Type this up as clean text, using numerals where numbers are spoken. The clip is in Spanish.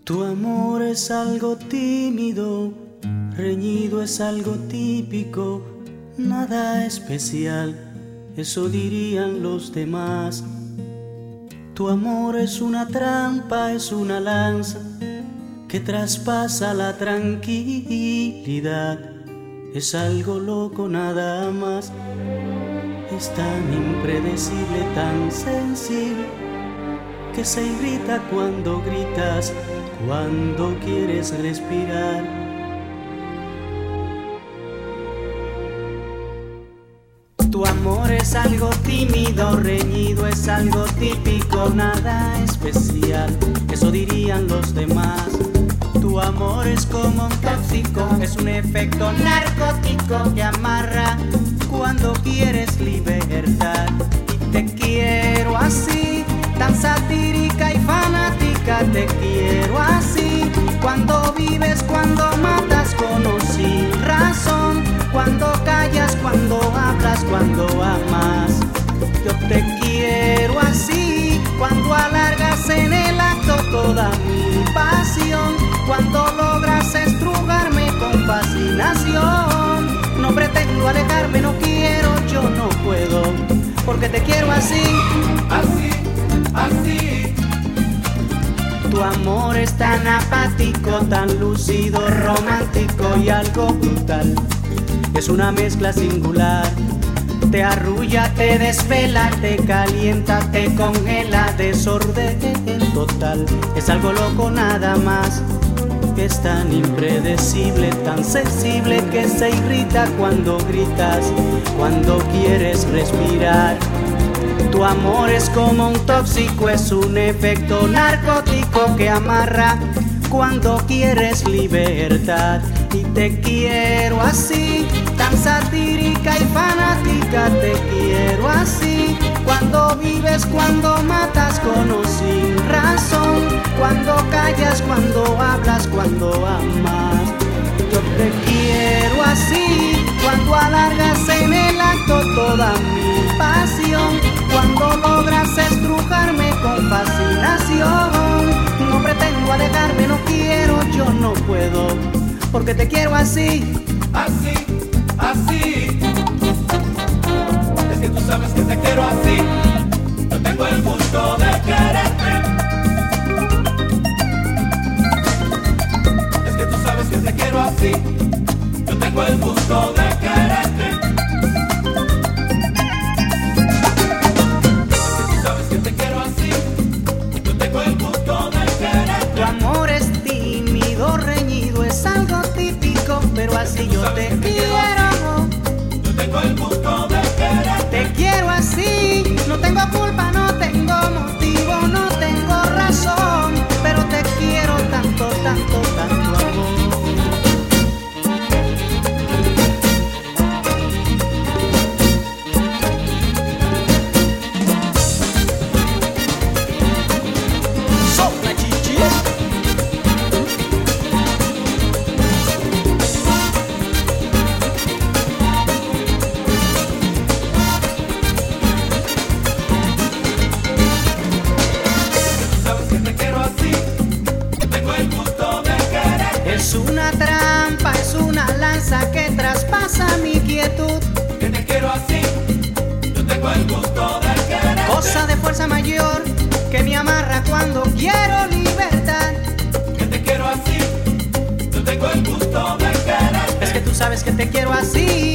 Tu amor es algo tímido, reñido es algo típico, nada especial, eso dirían los demás. Tu amor es una trampa, es una lanza que traspasa la tranquilidad. Es algo loco nada más, es tan impredecible, tan sensible, que se irrita cuando gritas, cuando quieres respirar. Tu amor es algo tímido, reñido, es algo típico, nada especial, eso dirían los demás. Tu amor es como un tóxico, es un efecto narcótico que amarra cuando quieres libertad. Y te quiero así, tan satírica y fanática, te quiero así. Cuando vives, cuando matas con o sin razón, cuando callas, cuando hablas, cuando amas. Yo te quiero así, cuando alargas en el acto toda mi pasión, cuando logras estrujarme con fascinación. No pretendo alejarme, no quiero, yo no puedo, porque te quiero así, así, así. Tu amor es tan apático, tan lúcido, romántico y algo brutal. Es una mezcla singular. Te arrulla, te desvela, te calienta, te congela, desorden total. Es algo loco nada más. Es tan impredecible, tan sensible, que se irrita cuando gritas, cuando quieres respirar. Tu amor es como un tóxico, es un efecto narcótico que amarra cuando quieres libertad. Y te quiero así, tan satírica y fanática, te quiero así. Cuando vives, cuando matas con o sin razón, cuando callas, cuando hablas, cuando amas. Yo te quiero así, cuando alargas en el acto toda mi pasión, cuando logras estrujarme con fascinación. No pretendo alejarme, no quiero, yo no puedo, porque te quiero así, así, así. Es que tú sabes que te quiero así. Yo tengo el gusto de quererte. Es que tú sabes que te quiero así. Yo tengo el gusto de quererte. Es que tú sabes que te quiero así. Yo tengo el gusto de quererte. Tu amor es tímido, reñido, es algo típico, pero así yo te quiero. Yo tengo el gusto de quererte. Te quiero así, no tengo culpa, no tengo motivo, no tengo razón, pero te quiero tanto, tanto, tanto amor. Sopla, chichi. Es una trampa, es una lanza que traspasa mi quietud. Que te quiero así, yo tengo el gusto de querer. Cosa de fuerza mayor que me amarra cuando quiero libertad. Que te quiero así, yo tengo el gusto de querer. Es que tú sabes que te quiero así.